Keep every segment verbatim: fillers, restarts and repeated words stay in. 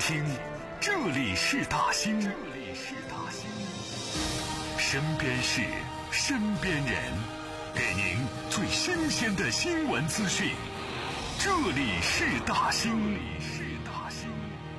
听，这里是大兴，这里是大兴，身边事，身边人，给您最新鲜的新闻资讯。这里是大兴，这里是大兴。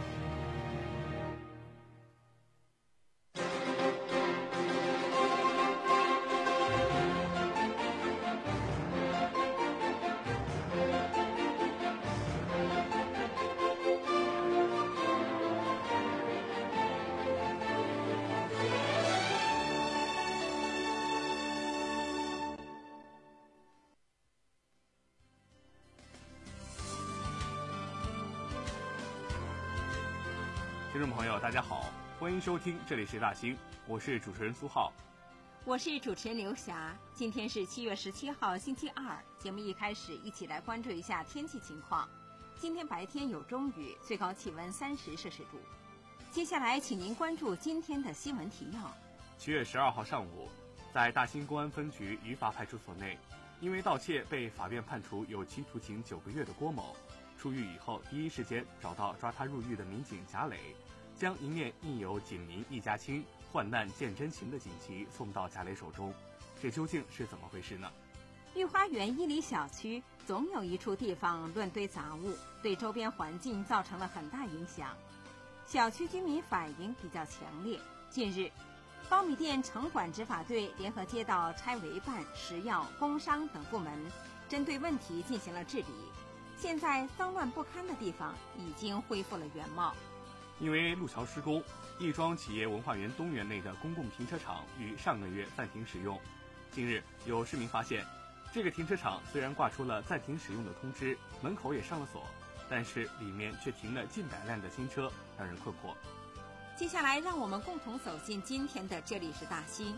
听众朋友大家好，欢迎收听这里是大兴，我是主持人苏浩， 我是主持人刘霞。今天是七月十七号星期二，节目一开始一起来关注一下天气情况。今天白天有中雨，最高气温三十摄氏度。接下来请您关注今天的新闻提要。 七月十二号上午，在大兴公安分局余法派出所内，因为盗窃被法院判处有期徒刑九个月的郭某，出狱以后第一时间找到抓他入狱的民警贾磊，将一面印有警民一家亲，患难见真情的锦旗送到贾磊手中。这究竟是怎么回事呢？ 御花园一里小区总有一处地方乱堆杂物，对周边环境造成了很大影响。小区居民反应比较强烈。近日，苞米店城管执法队联合街道拆违办、食药、工商等部门，针对问题进行了治理。现在脏乱不堪的地方已经恢复了原貌。 因为路桥施工，亦庄企业文化园东园内的公共停车场于上个月暂停使用。近日，有市民发现，这个停车场虽然挂出了暂停使用的通知，门口也上了锁，但是里面却停了近百辆的新车，让人困惑。 接下来，让我们共同走进今天的这里是大兴。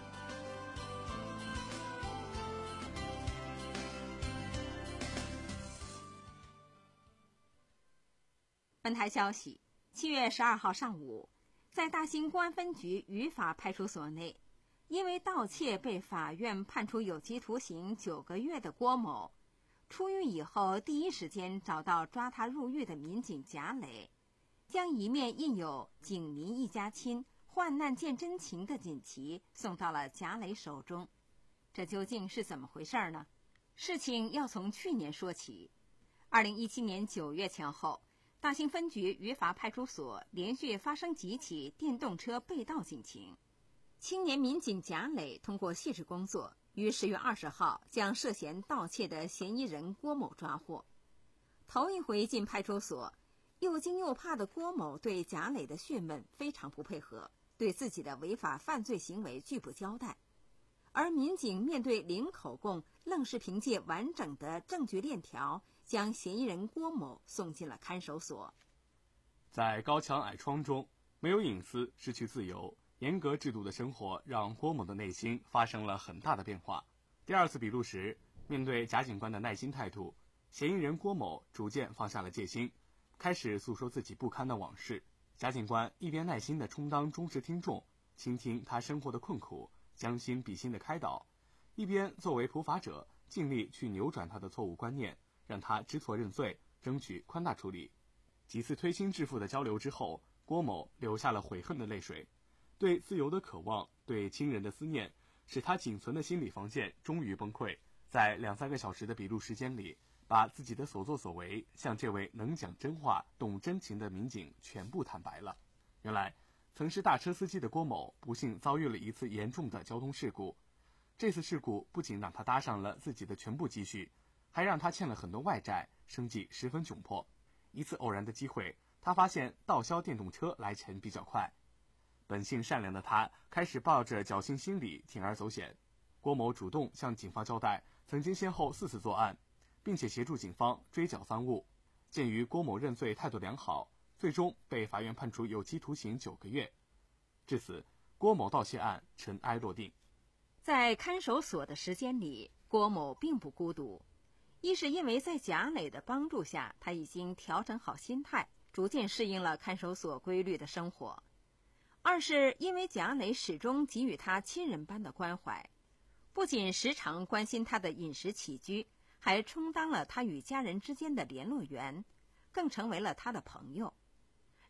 本台消息，七月十二号上午，在大兴公安分局余法派出所内，因为盗窃被法院判处有期徒刑九个月的郭某，出狱以后第一时间找到抓他入狱的民警贾磊，将一面印有警民一家亲，患难见真情的锦旗送到了贾磊手中。这究竟是怎么回事呢？事情要从去年说起。二零一七年九月前后，大兴分局余法派出所连续发生几起电动车被盗警情。青年民警贾磊通过细致工作，于十月二十号将涉嫌盗窃的嫌疑人郭某抓获。头一回进派出所，又惊又怕的郭某对贾磊的讯问非常不配合，对自己的违法犯罪行为拒不交代。而民警面对零口供，愣是凭借完整的证据链条，将嫌疑人郭某送进了看守所。 在高墙矮窗中，没有隐私，失去自由，严格制度的生活让郭某的内心发生了很大的变化。第二次笔录时，面对贾警官的耐心态度，嫌疑人郭某逐渐放下了戒心，开始诉说自己不堪的往事。贾警官一边耐心地充当忠实听众，倾听他生活的困苦，将心比心的开导，一边作为普法者尽力去扭转他的错误观念，让他知错认罪，争取宽大处理。几次推心置腹的交流之后，郭某流下了悔恨的泪水。对自由的渴望，对亲人的思念，使他仅存的心理防线终于崩溃。在两三个小时的笔录时间里，把自己的所作所为向这位能讲真话、懂真情的民警全部坦白了。原来曾是大车司机的郭某不幸遭遇了一次严重的交通事故，这次事故不仅让他搭上了自己的全部积蓄，还让他欠了很多外债，生计十分窘迫。一次偶然的机会，他发现盗销电动车来钱比较快，本性善良的他开始抱着侥幸心理铤而走险。郭某主动向警方交代曾经先后四次作案，并且协助警方追缴赃物。鉴于郭某认罪态度良好，最终被法院判处有期徒刑九个月。至此，郭某盗窃案尘埃落定。 在看守所的时间里，郭某并不孤独。一是因为在贾磊的帮助下，他已经调整好心态，逐渐适应了看守所规律的生活。二是因为贾磊始终给予他亲人般的关怀，不仅时常关心他的饮食起居，还充当了他与家人之间的联络员，更成为了他的朋友。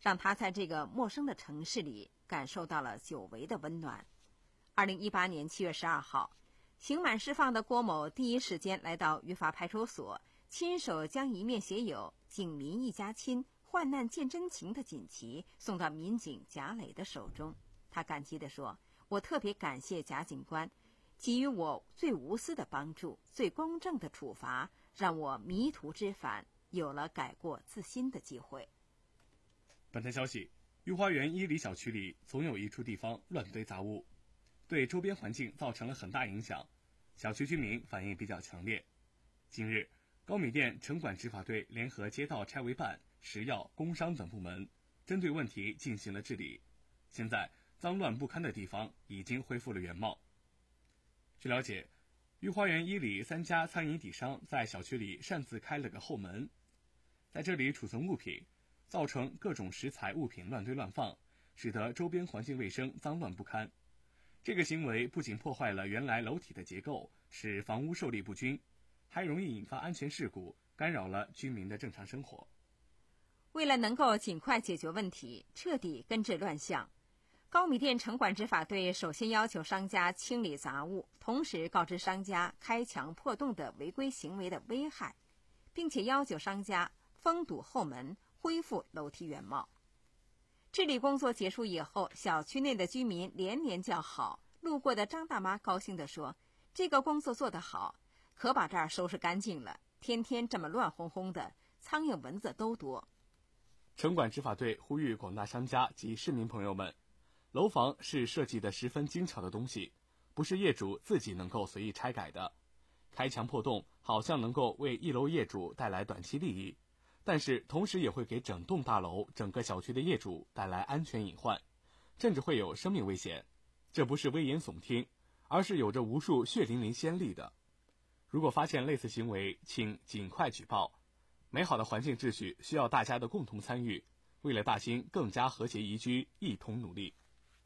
让他在这个陌生的城市里感受到了久违的温暖。二零一八年七月十二号，刑满释放的郭某第一时间来到语法派出所，亲手将一面写有“警民一家亲，患难见真情”的锦旗送到民警贾磊的手中。他感激地说：“我特别感谢贾警官给予我最无私的帮助，最公正的处罚，让我迷途知返，有了改过自新的机会。” 本台消息，御花园一里小区里总有一处地方乱堆杂物，对周边环境造成了很大影响，小区居民反应比较强烈。近日，高米店城管执法队联合街道拆违办、食药、工商等部门，针对问题进行了治理。现在脏乱不堪的地方已经恢复了原貌。据了解，御花园一里三家餐饮底商在小区里擅自开了个后门，在这里储存物品，造成各种食材物品乱堆乱放，使得周边环境卫生脏乱不堪。这个行为不仅破坏了原来楼体的结构，使房屋受力不均，还容易引发安全事故，干扰了居民的正常生活。 为了能够尽快解决问题，彻底根治乱象，高米店城管执法队首先要求商家清理杂物，同时告知商家开墙破洞的违规行为的危害，并且要求商家封堵后门，恢复楼梯原貌。治理工作结束以后，小区内的居民连连叫好。路过的张大妈高兴地说：“这个工作做得好，可把这儿收拾干净了，天天这么乱哄哄的，苍蝇蚊子都多。” 城管执法队呼吁广大商家及市民朋友们，楼房是设计的十分精巧的东西，不是业主自己能够随意拆改的。开墙破洞好像能够为一楼业主带来短期利益，但是同时也会给整栋大楼、整个小区的业主带来安全隐患，甚至会有生命危险。这不是危言耸听，而是有着无数血淋淋先例的。如果发现类似行为，请尽快举报。美好的环境秩序需要大家的共同参与，为了大兴更加和谐宜居，一同努力。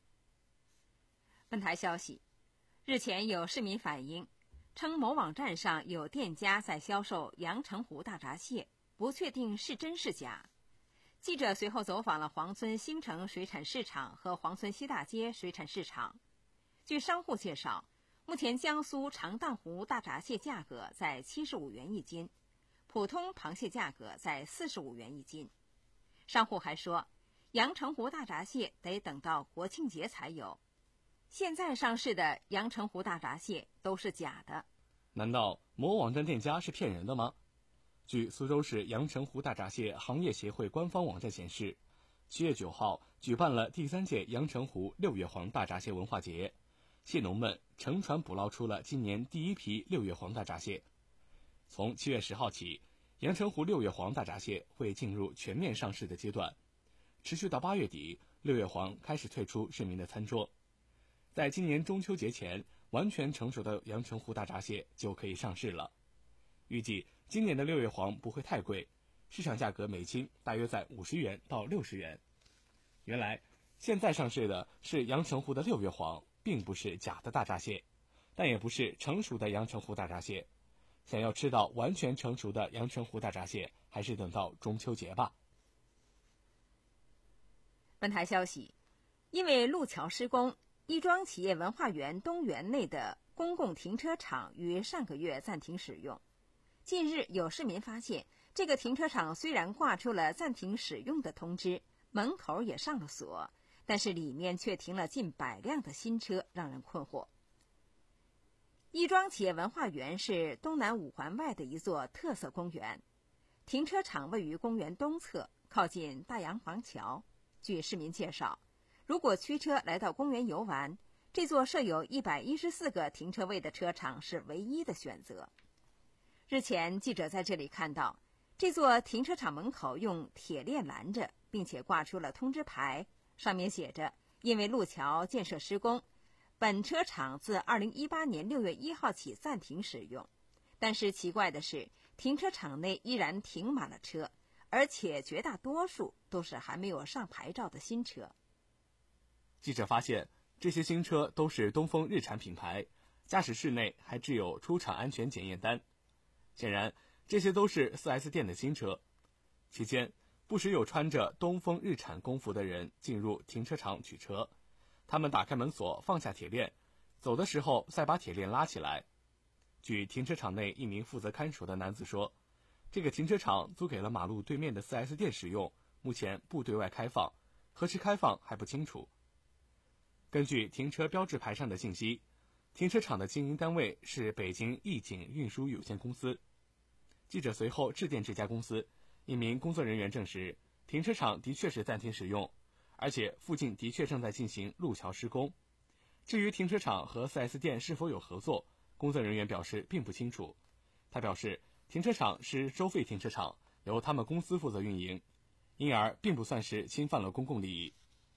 本台消息，日前有市民反映，称某网站上有店家在销售阳澄湖大闸蟹，不确定是真是假。记者随后走访了黄村新城水产市场和黄村西大街水产市场。据商户介绍，目前江苏长荡湖大闸蟹价格在七十五元一斤，普通螃蟹价格在四十五元一斤。商户还说，阳澄湖大闸蟹得等到国庆节才有，现在上市的阳澄湖大闸蟹都是假的。 难道某网站店家是骗人的吗？据苏州市阳澄湖大闸蟹行业协会官方网站显示，七月九号举办了第三届阳澄湖六月黄大闸蟹文化节，蟹农们乘船捕捞出了今年第一批六月黄大闸蟹。从七月十号起，阳澄湖六月黄大闸蟹会进入全面上市的阶段，持续到八月底，六月黄开始退出市民的餐桌。在今年中秋节前，完全成熟的阳澄湖大闸蟹就可以上市了。预计今年的六月黄不会太贵，市场价格每斤大约在五十元到六十元。原来现在上市的是阳澄湖的六月黄，并不是假的大闸蟹，但也不是成熟的阳澄湖大闸蟹。想要吃到完全成熟的阳澄湖大闸蟹，还是等到中秋节吧。 本台消息，因为路桥施工，亦庄企业文化园东园内的公共停车场于上个月暂停使用。近日有市民发现，这个停车场虽然挂出了暂停使用的通知，门口也上了锁，但是里面却停了近百辆的新车，让人困惑。亦庄企业文化园是东南五环外的一座特色公园，停车场位于公园东侧，靠近大洋房桥。据市民介绍，如果驱车来到公园游玩，这座设有一百一十四个停车位的车场是唯一的选择。日前，记者在这里看到，这座停车场门口用铁链拦着，并且挂出了通知牌，上面写着：因为路桥建设施工，本车场自二零一八年六月一号起暂停使用。但是奇怪的是，停车场内依然停满了车，而且绝大多数都是还没有上牌照的新车。 记者发现，这些新车都是东风日产品牌，驾驶室内还制有出厂安全检验单。显然，这些都是 四 S 店的新车。期间， 不时有穿着东风日产工服的人进入停车场取车，他们打开门锁，放下铁链，走的时候再把铁链拉起来。据停车场内一名负责看守的男子说，这个停车场租给了马路对面的 四 S 店使用，目前不对外开放，何时开放还不清楚。根据停车标志牌上的信息，停车场的经营单位是北京义景运输有限公司。记者随后致电这家公司，一名工作人员证实，停车场的确是暂停使用，而且附近的确正在进行路桥施工。至于停车场和 四 S 店是否有合作，工作人员表示并不清楚。他表示，停车场是收费停车场，由他们公司负责运营，因而并不算是侵犯了公共利益。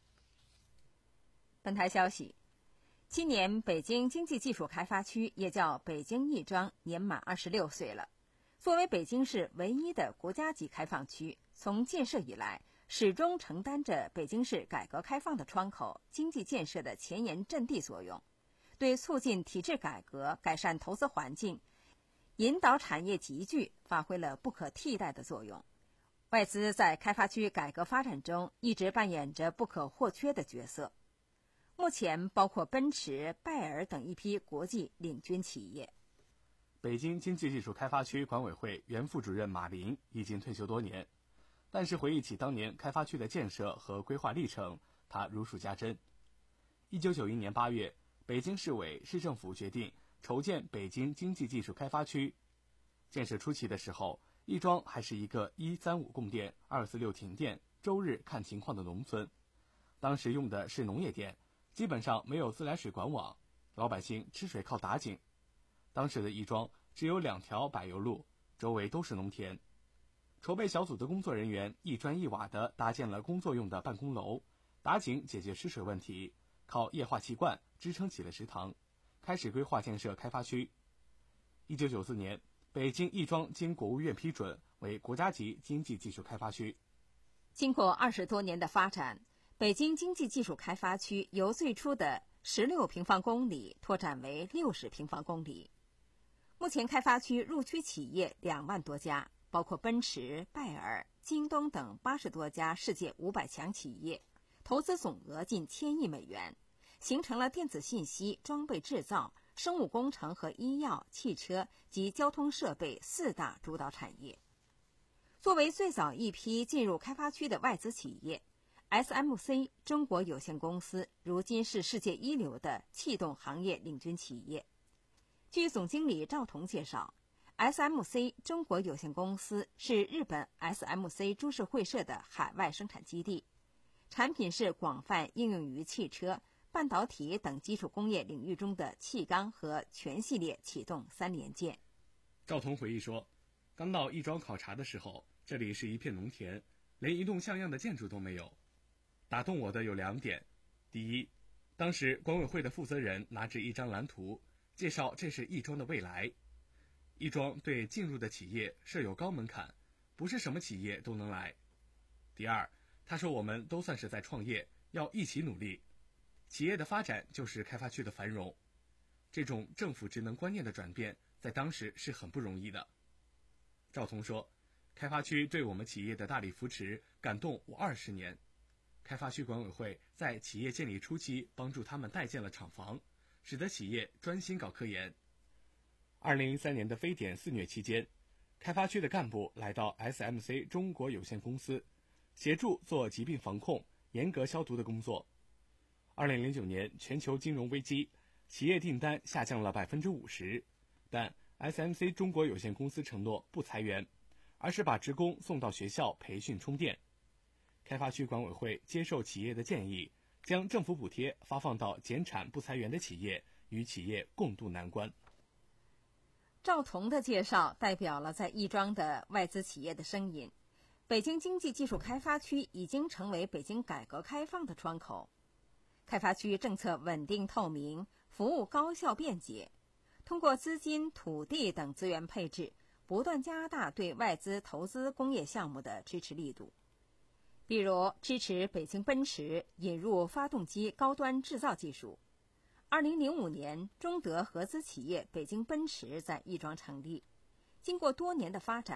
本台消息，今年北京经济技术开发区也叫北京亦庄年满二十六岁了。作为北京市唯一的国家级开放区，从建设以来始终承担着北京市改革开放的窗口、经济建设的前沿阵地作用，对促进体制改革、改善投资环境、引导产业集聚发挥了不可替代的作用。外资在开发区改革发展中一直扮演着不可或缺的角色。目前包括奔驰、拜耳等一批国际领军企业。 北京经济技术开发区管委会原副主任马林已经退休多年，但是回忆起当年开发区的建设和规划历程，他如数家珍。一九九一年八月，北京市委市政府决定筹建北京经济技术开发区。建设初期的时候，亦庄还是一个一三五供电、二四六停电、周日看情况的农村。当时用的是农业电，基本上没有自来水管网，老百姓吃水靠打井。当时的亦庄只有两条柏油路，周围都是农田。筹备小组的工作人员一砖一瓦地搭建了工作用的办公楼，打井解决吃水问题，靠液化气罐支撑起了食堂，开始规划建设开发区。一九九四年，北京亦庄经国务院批准为国家级经济技术开发区。 经过二十多年的发展，北京经济技术开发区由最初的十六平方公里拓展为六十平方公里。目前开发区入区企业两万多家，包括奔驰、拜耳、京东等八十多家世界五百强企业，投资总额近千亿美元，形成了电子信息、装备制造、生物工程和医药、汽车及交通设备四大主导产业。作为最早一批进入开发区的外资企业， S M C 中国有限公司如今是世界一流的气动行业领军企业。据总经理赵彤介绍， S M C 中国有限公司是日本 S M C 株式会社的海外生产基地，产品是广泛应用于汽车、半导体等基础工业领域中的气缸和全系列启动三连件。 赵彤回忆说，刚到亦庄考察的时候，这里是一片农田，连一栋像样的建筑都没有。打动我的有两点，第一，当时管委会的负责人拿着一张蓝图，介绍这是亦庄的未来。亦庄对进入的企业设有高门槛，不是什么企业都能来。第二，他说我们都算是在创业，要一起努力。企业的发展就是开发区的繁荣。这种政府职能观念的转变，在当时是很不容易的。赵彤说，开发区对我们企业的大力扶持，感动我二十年。开发区管委会在企业建立初期帮助他们代建了厂房，使得企业专心搞科研。二零零三年的非典肆虐期间，开发区的干部来到 S M C 中国有限公司，协助做疾病防控、严格消毒的工作。二零零九年全球金融危机，企业订单下降了百分之五十，但 S M C 中国有限公司承诺不裁员，而是把职工送到学校培训充电。开发区管委会接受企业的建议，将政府补贴发放到减产不裁员的企业，与企业共度难关。 赵彤的介绍代表了在亦庄的外资企业的声音。北京经济技术开发区已经成为北京改革开放的窗口。开发区政策稳定透明，服务高效便捷，通过资金、土地等资源配置，不断加大对外资投资工业项目的支持力度。比如支持北京奔驰引入发动机高端制造技术。二零零五年，中德合资企业北京奔驰在亦庄成立。经过多年的发展，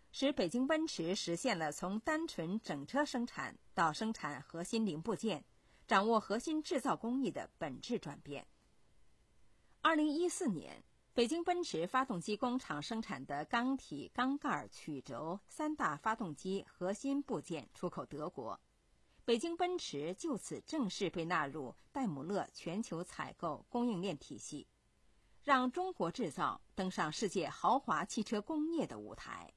使北京奔驰实现了从单纯整车生产到生产核心零部件，掌握核心制造工艺的本质转变。二零一四年，北京奔驰发动机工厂生产的缸体、缸盖、曲轴三大发动机核心部件出口德国，北京奔驰就此正式被纳入戴姆勒全球采购供应链体系，让中国制造登上世界豪华汽车工业的舞台。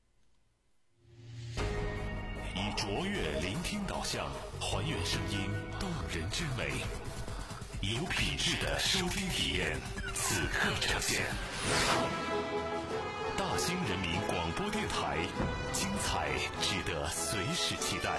以卓越聆听导向，还原声音动人之美，有品质的收听体验，此刻呈现。大兴人民广播电台，精彩值得随时期待。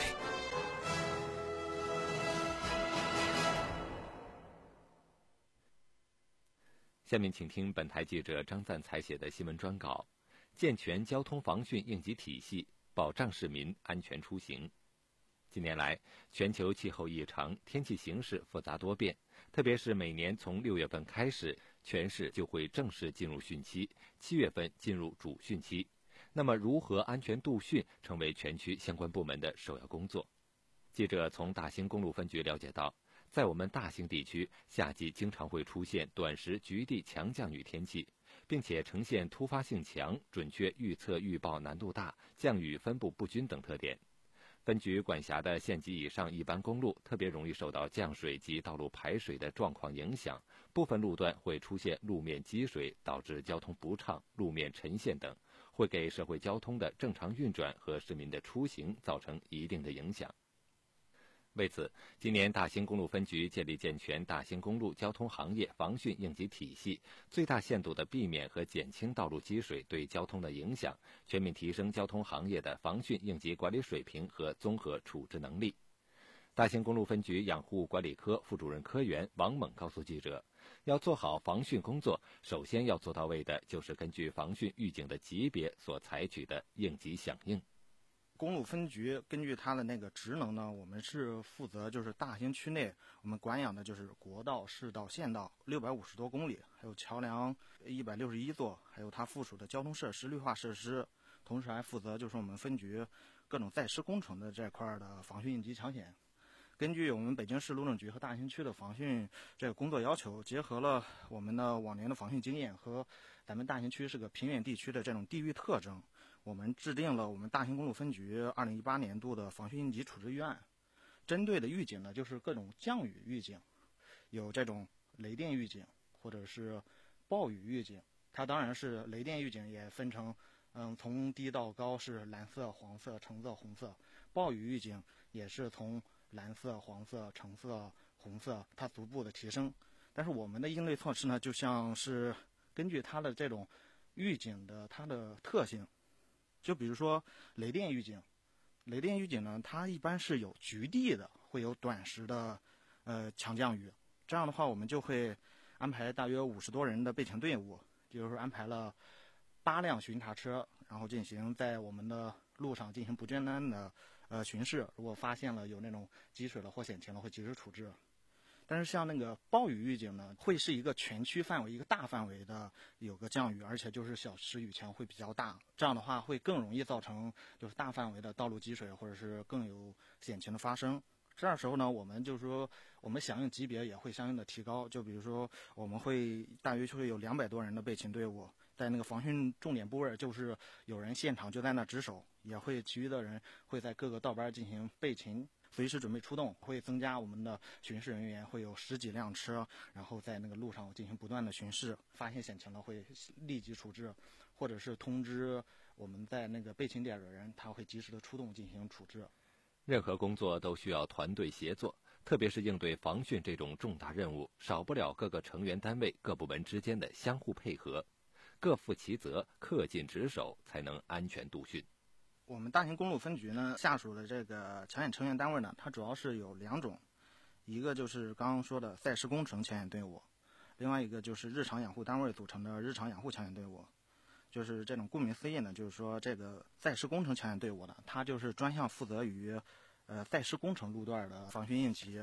下面请听本台记者张赞采写的新闻专稿：健全交通防汛应急体系，保障市民安全出行。近年来，全球气候异常，天气形势复杂多变，特别是每年从六月份开始，全市就会正式进入汛期，七月份进入主汛期。那么，如何安全度汛，成为全区相关部门的首要工作。记者从大兴公路分局了解到，在我们大兴地区，夏季经常会出现短时局地强降雨天气，并且呈现突发性强、准确预测预报难度大、降雨分布不均等特点。分局管辖的县级以上一般公路特别容易受到降水及道路排水的状况影响，部分路段会出现路面积水，导致交通不畅、路面沉陷等，会给社会交通的正常运转和市民的出行造成一定的影响。为此，今年大兴公路分局建立健全大兴公路交通行业防汛应急体系，最大限度地避免和减轻道路积水对交通的影响，全面提升交通行业的防汛应急管理水平和综合处置能力。大兴公路分局养护管理科副主任科员王猛告诉记者，要做好防汛工作，首先要做到位的就是根据防汛预警的级别所采取的应急响应。 公路分局根据它的那个职能呢，我们是负责就是大兴区内我们管养的就是国道、市道、县道六百五十多公里，还有桥梁一百六十一座，还有它附属的交通设施、绿化设施，同时还负责就是我们分局各种在施工程的这块的防汛应急抢险。根据我们北京市路政局和大兴区的防汛这个工作要求，结合了我们的往年的防汛经验和咱们大兴区是个平原地区的这种地域特征，我们制定了我们大兴公路分局二零一八年度的防汛应急处置预案。针对的预警呢，就是各种降雨预警，有这种雷电预警或者是暴雨预警。它当然是雷电预警也分成嗯，从低到高是蓝色、黄色、橙色、红色。暴雨预警也是从蓝色、黄色、橙色、红色，它逐步的提升。但是我们的应对措施呢，就像是根据它的这种预警的它的特性，就比如说雷电预警，雷电预警呢，它一般是有局地的，会有短时的呃强降雨。这样的话，我们就会安排大约五十多人的备勤队伍，就是安排了八辆巡查车，然后进行在我们的路上进行不间断的呃巡视，如果发现了有那种积水了或险情了，会及时处置。但是像那个暴雨预警呢，会是一个全区范围、一个大范围的有个降雨，而且就是小时雨强会比较大，这样的话会更容易造成就是大范围的道路积水，或者是更有险情的发生。这时候呢，我们就是说我们响应级别也会相应的提高，就比如说我们会大约就会有两百多人的备勤队伍，在那个防汛重点部位，就是有人现场就在那值守，也会其余的人会在各个道班进行备勤，随时准备出动，会增加我们的巡视人员，会有十几辆车，然后在那个路上进行不断的巡视，发现险情了会立即处置，或者是通知我们在那个备勤点的人，他会及时的出动进行处置。 任何工作都需要团队协作，特别是应对防汛这种重大任务，少不了各个成员单位、各部门之间的相互配合，各负其责，恪尽职守，才能安全度汛。 我们大兴公路分局呢，下属的这个抢险成员单位呢，它主要是有两种，一个就是刚刚说的在施工程抢险队伍，另外一个就是日常养护单位组成的日常养护抢险队伍。就是这种顾名思义呢，就是说这个在施工程抢险队伍呢，它就是专项负责于呃在施工程路段的防汛应急。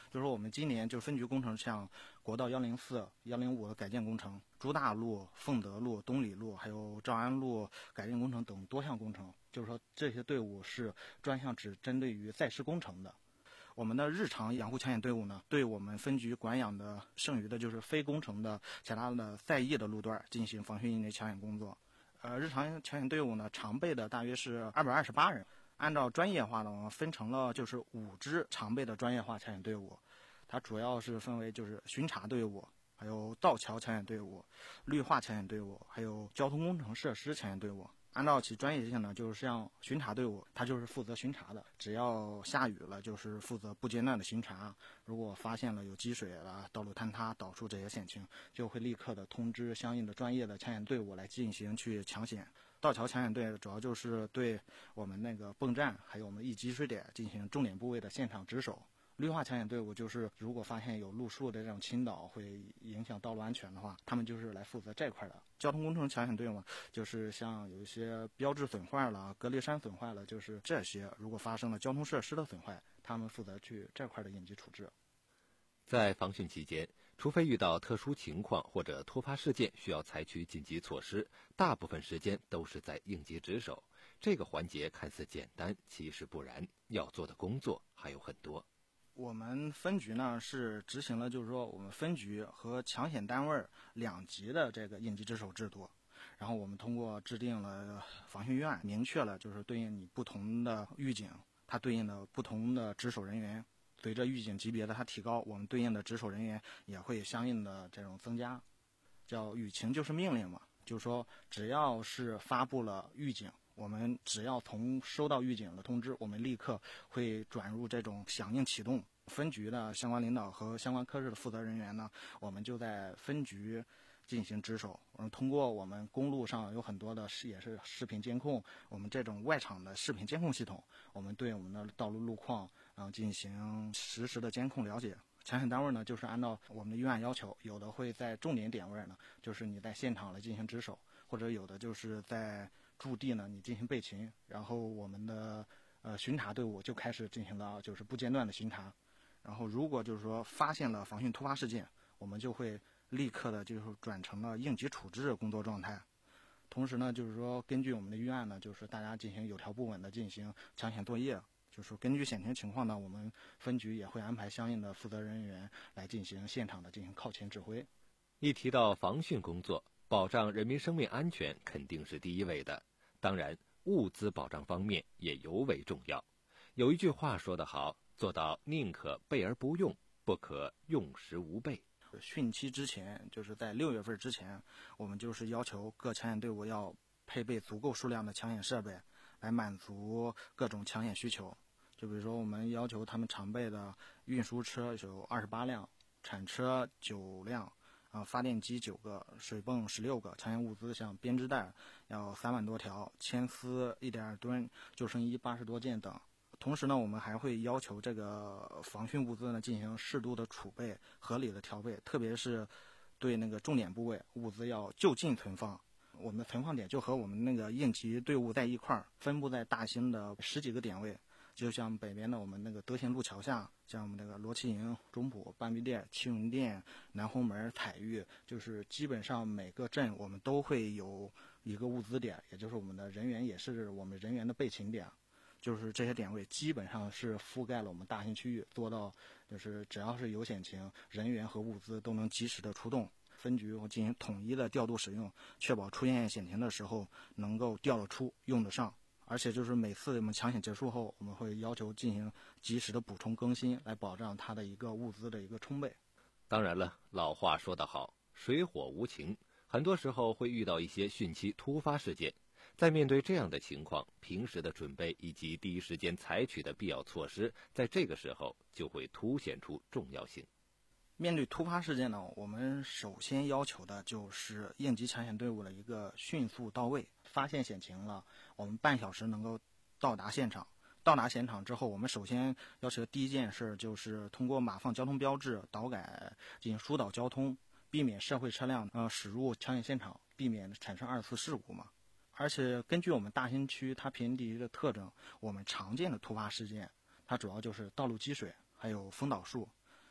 就是说我们今年就分局工程，像国道一零四、一零五的改建工程、朱大路、凤德路、东里路，还有兆安路改建工程等多项工程，就是说这些队伍是专项只针对于在施工程的。我们的日常养护抢险队伍呢，对我们分局管养的剩余的就是非工程的其他的在役的路段进行防汛应急抢险工作。呃，日常抢险队伍呢，常备的大约是二百二十八人。按照专业化呢，我们分成了就是五支常备的专业化抢险队伍，它主要是分为就是巡查队伍，还有道桥抢险队伍、绿化抢险队伍，还有交通工程设施抢险队伍。按照其专业性呢，就是像巡查队伍，它就是负责巡查的，只要下雨了，就是负责不间断的巡查。如果发现了有积水了、道路坍塌、倒树这些险情，就会立刻的通知相应的专业的抢险队伍来进行去抢险。道桥抢险队主要就是对我们那个泵站还有我们易积水点进行重点部位的现场值守。绿化抢险队伍就是如果发现有路树的这种倾倒会影响道路安全的话，他们就是来负责这块的。交通工程抢险队伍就是像有一些标志损坏了、隔离山损坏了，就是这些如果发生了交通设施的损坏，他们负责去这块的应急处置。 在防汛期间，除非遇到特殊情况或者突发事件需要采取紧急措施，大部分时间都是在应急值守。这个环节看似简单，其实不然，要做的工作还有很多。 我们分局呢是执行了就是说我们分局和抢险单位两级的这个应急值守制度，然后我们通过制定了防汛预案，明确了就是对应你不同的预警，它对应的不同的值守人员，随着预警级别的它提高，我们对应的值守人员也会相应的这种增加，叫雨情就是命令嘛，就是说只要是发布了预警，我们只要从收到预警的通知，我们立刻会转入这种响应启动。分局的相关领导和相关科室的负责人员呢，我们就在分局进行值守。我们通过我们公路上有很多的也是视频监控，我们这种外场的视频监控系统，我们对我们的道路路况然后进行实时的监控了解。抢险单位呢，就是按照我们的预案要求，有的会在重点点位呢，就是你在现场来进行值守，或者有的就是在驻地呢你进行备勤，然后我们的呃巡查队伍就开始进行了就是不间断的巡查。然后如果就是说发现了防汛突发事件，我们就会立刻的就是转成了应急处置工作状态。同时呢，就是说根据我们的预案呢，就是大家进行有条不紊的进行抢险作业。就是根据险情情况呢，我们分局也会安排相应的负责人员来进行现场的进行靠前指挥。 一提到防汛工作，保障人民生命安全肯定是第一位的，当然物资保障方面也尤为重要。有一句话说得好，做到宁可备而不用，不可用时无备。 汛期之前，就是在六月份之前，我们就是要求各抢险队伍要配备足够数量的抢险设备，来满足各种抢险需求。就比如说，我们要求他们常备的运输车有二十八辆，铲车九辆，啊，发电机九个，水泵十六个，抢险物资像编织袋要三万多条，铅丝一点二吨，救生衣八十多件等。同时呢，我们还会要求这个防汛物资呢进行适度的储备、合理的调备，特别是对那个重点部位物资要就近存放。我们的存放点就和我们那个应急队伍在一块儿，分布在大兴的十几个点位。就像北边的我们那个德贤路桥下，像我们那个罗旗营、中埔、半壁店、青云店、南红门、彩玉，就是基本上每个镇我们都会有一个物资点，也就是我们的人员也是我们人员的备勤点。就是这些点位基本上是覆盖了我们大兴区域，做到就是只要是有险情，人员和物资都能及时的出动。分局会进行统一的调度使用，确保出现险情的时候能够调得出、用得上。而且就是每次我们抢险结束后，我们会要求进行及时的补充更新，来保障它的一个物资的一个充备。 当然了，老话说得好，水火无情，很多时候会遇到一些汛期突发事件。在面对这样的情况，平时的准备以及第一时间采取的必要措施，在这个时候就会凸显出重要性。 面对突发事件呢，我们首先要求的就是应急抢险队伍的一个迅速到位。发现险情了，我们半小时能够到达现场。到达现场之后，我们首先要求的第一件事就是通过码放交通标志、导改进行疏导交通，避免社会车辆呃驶入抢险现场，避免产生二次事故嘛。而且根据我们大兴区它偏地的特征，我们常见的突发事件，它主要就是道路积水，还有风倒树。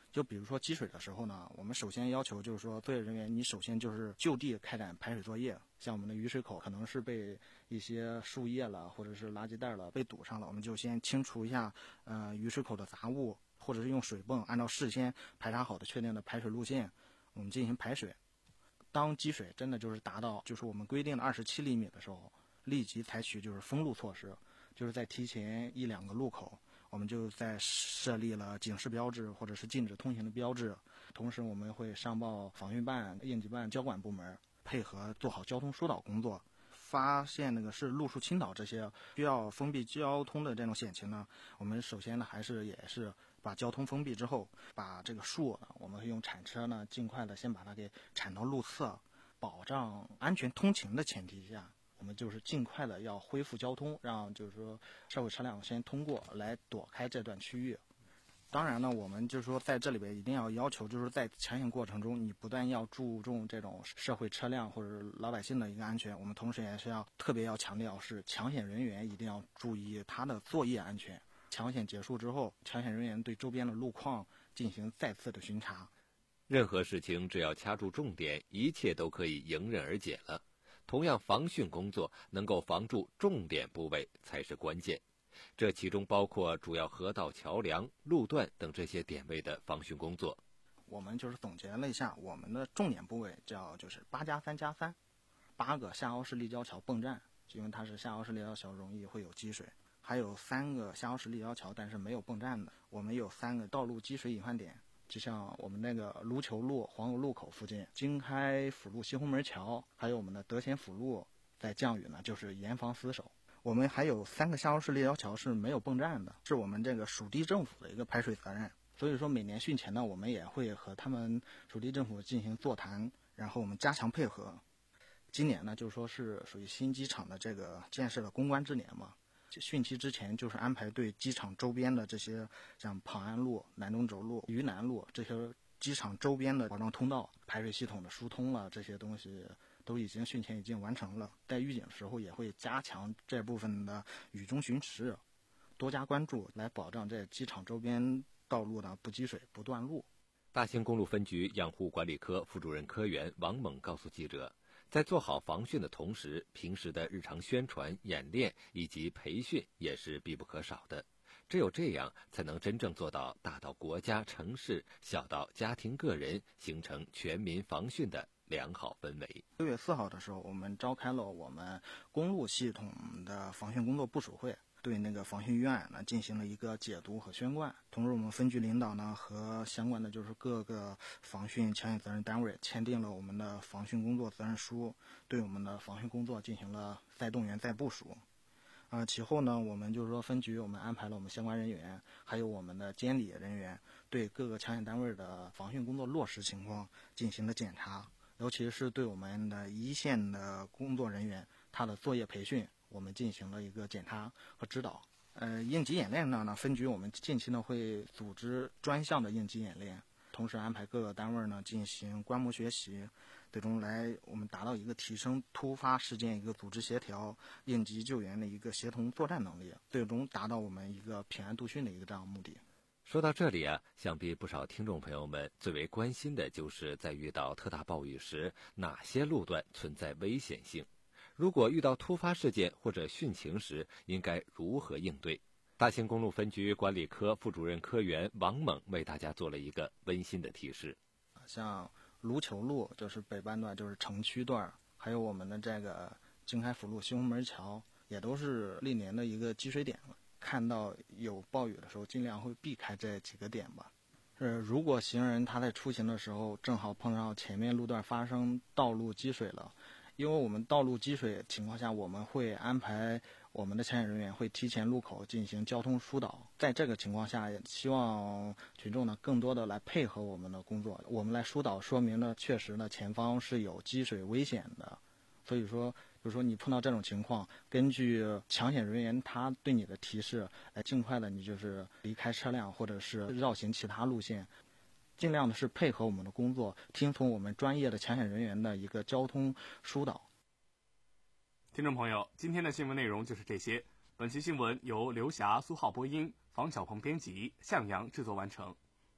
就比如说积水的时候呢，我们首先要求就是说，作业人员你首先就是就地开展排水作业。像我们的雨水口可能是被一些树叶了，或者是垃圾袋了被堵上了，我们就先清除一下呃雨水口的杂物，或者是用水泵按照事先排查好的确定的排水路线，我们进行排水。当积水真的就是达到就是我们规定的二十七厘米的时候，立即采取就是封路措施，就是在提前一两个路口，我们就在设立了警示标志或者是禁止通行的标志，同时我们会上报防汛办、应急办、交管部门，配合做好交通疏导工作。发现那个是路树倾倒这些需要封闭交通的这种险情呢，我们首先呢还是也是把交通封闭之后，把这个树呢，我们会用铲车呢尽快的先把它给铲到路侧，保障安全通行的前提下，我们就是尽快的要恢复交通，让就是说社会车辆先通过来躲开这段区域。当然呢，我们就是说在这里边一定要要求，就是在抢险过程中，你不但要注重这种社会车辆或者老百姓的一个安全，我们同时也是要特别要强调是抢险人员一定要注意他的作业安全。抢险结束之后，抢险人员对周边的路况进行再次的巡查。 任何事情只要掐住重点，一切都可以迎刃而解了。同样，防汛工作能够防住重点部位才是关键。这其中包括主要河道、桥梁、路段等这些点位的防汛工作。 我们就是总结了一下，我们的重点部位叫就是八加三加三，八个下凹式立交桥泵站，因为它是下凹式立交桥容易会有积水；还有三个下凹式立交桥，但是没有泵站的。我们有三个道路积水隐患点，就像我们那个卢球路黄油路口附近、经开辅路西红门桥，还有我们的德贤辅路，在降雨呢就是严防死守。我们还有三个下凹式立交桥是没有泵站的，是我们这个属地政府的一个排水责任。所以说每年汛前呢，我们也会和他们属地政府进行座谈，然后我们加强配合。今年呢，就是说是属于新机场的这个建设的攻关之年嘛。汛期之前就是安排对机场周边的这些像庞安路、南中轴路、渝南路这些机场周边的保障通道、排水系统的疏通了，这些东西都已经汛前已经完成了。在预警的时候也会加强这部分的雨中巡视，多加关注，来保障这机场周边道路的不积水、不断路。 大兴公路分局养护管理科副主任科员王猛告诉记者，在做好防汛的同时，平时的日常宣传、演练以及培训也是必不可少的。只有这样，才能真正做到大到国家、城市，小到家庭、个人，形成全民防汛的良好氛围。 六月四号的时候，我们召开了我们公路系统的防汛工作部署会，对那个防汛预案呢进行了一个解读和宣贯。同时，我们分局领导呢和相关的就是各个防汛抢险责任单位签订了我们的防汛工作责任书，对我们的防汛工作进行了再动员、再部署。啊、呃，其后呢，我们就是说分局我们安排了我们相关人员，还有我们的监理人员，对各个抢险单位的防汛工作落实情况进行了检查，尤其是对我们的一线的工作人员，他的作业培训，我们进行了一个检查和指导。呃，应急演练上呢，分局我们近期呢会组织专项的应急演练，同时安排各个单位呢进行观摩学习，最终来我们达到一个提升突发事件一个组织协调、应急救援的一个协同作战能力，最终达到我们一个平安度汛的一个这样目的。 说到这里啊，想必不少听众朋友们最为关心的就是在遇到特大暴雨时，哪些路段存在危险性？如果遇到突发事件或者汛情时，应该如何应对？大兴公路分局管理科副主任科员王猛为大家做了一个温馨的提示。 像卢球路就是北半段，就是城区段，还有我们的这个经开辅路西红门桥，也都是历年的一个积水点了。看到有暴雨的时候，尽量会避开这几个点吧。呃，如果行人他在出行的时候正好碰到前面路段发生道路积水了，因为我们道路积水情况下，我们会安排我们的抢险人员会提前路口进行交通疏导。在这个情况下，也希望群众呢更多的来配合我们的工作，我们来疏导，说明呢确实呢前方是有积水危险的。所以说，就是说你碰到这种情况，根据抢险人员他对你的提示，来尽快的你就是离开车辆，或者是绕行其他路线，尽量的是配合我们的工作，听从我们专业的抢险人员的一个交通疏导。 听众朋友，今天的新闻内容就是这些。本期新闻由刘霞、苏浩播音，房小鹏编辑，向阳制作完成。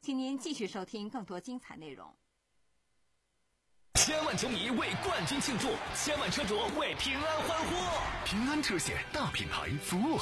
请您继续收听更多精彩内容。 千万球迷为冠军庆祝，千万车主为平安欢呼。 平安车险大品牌，服务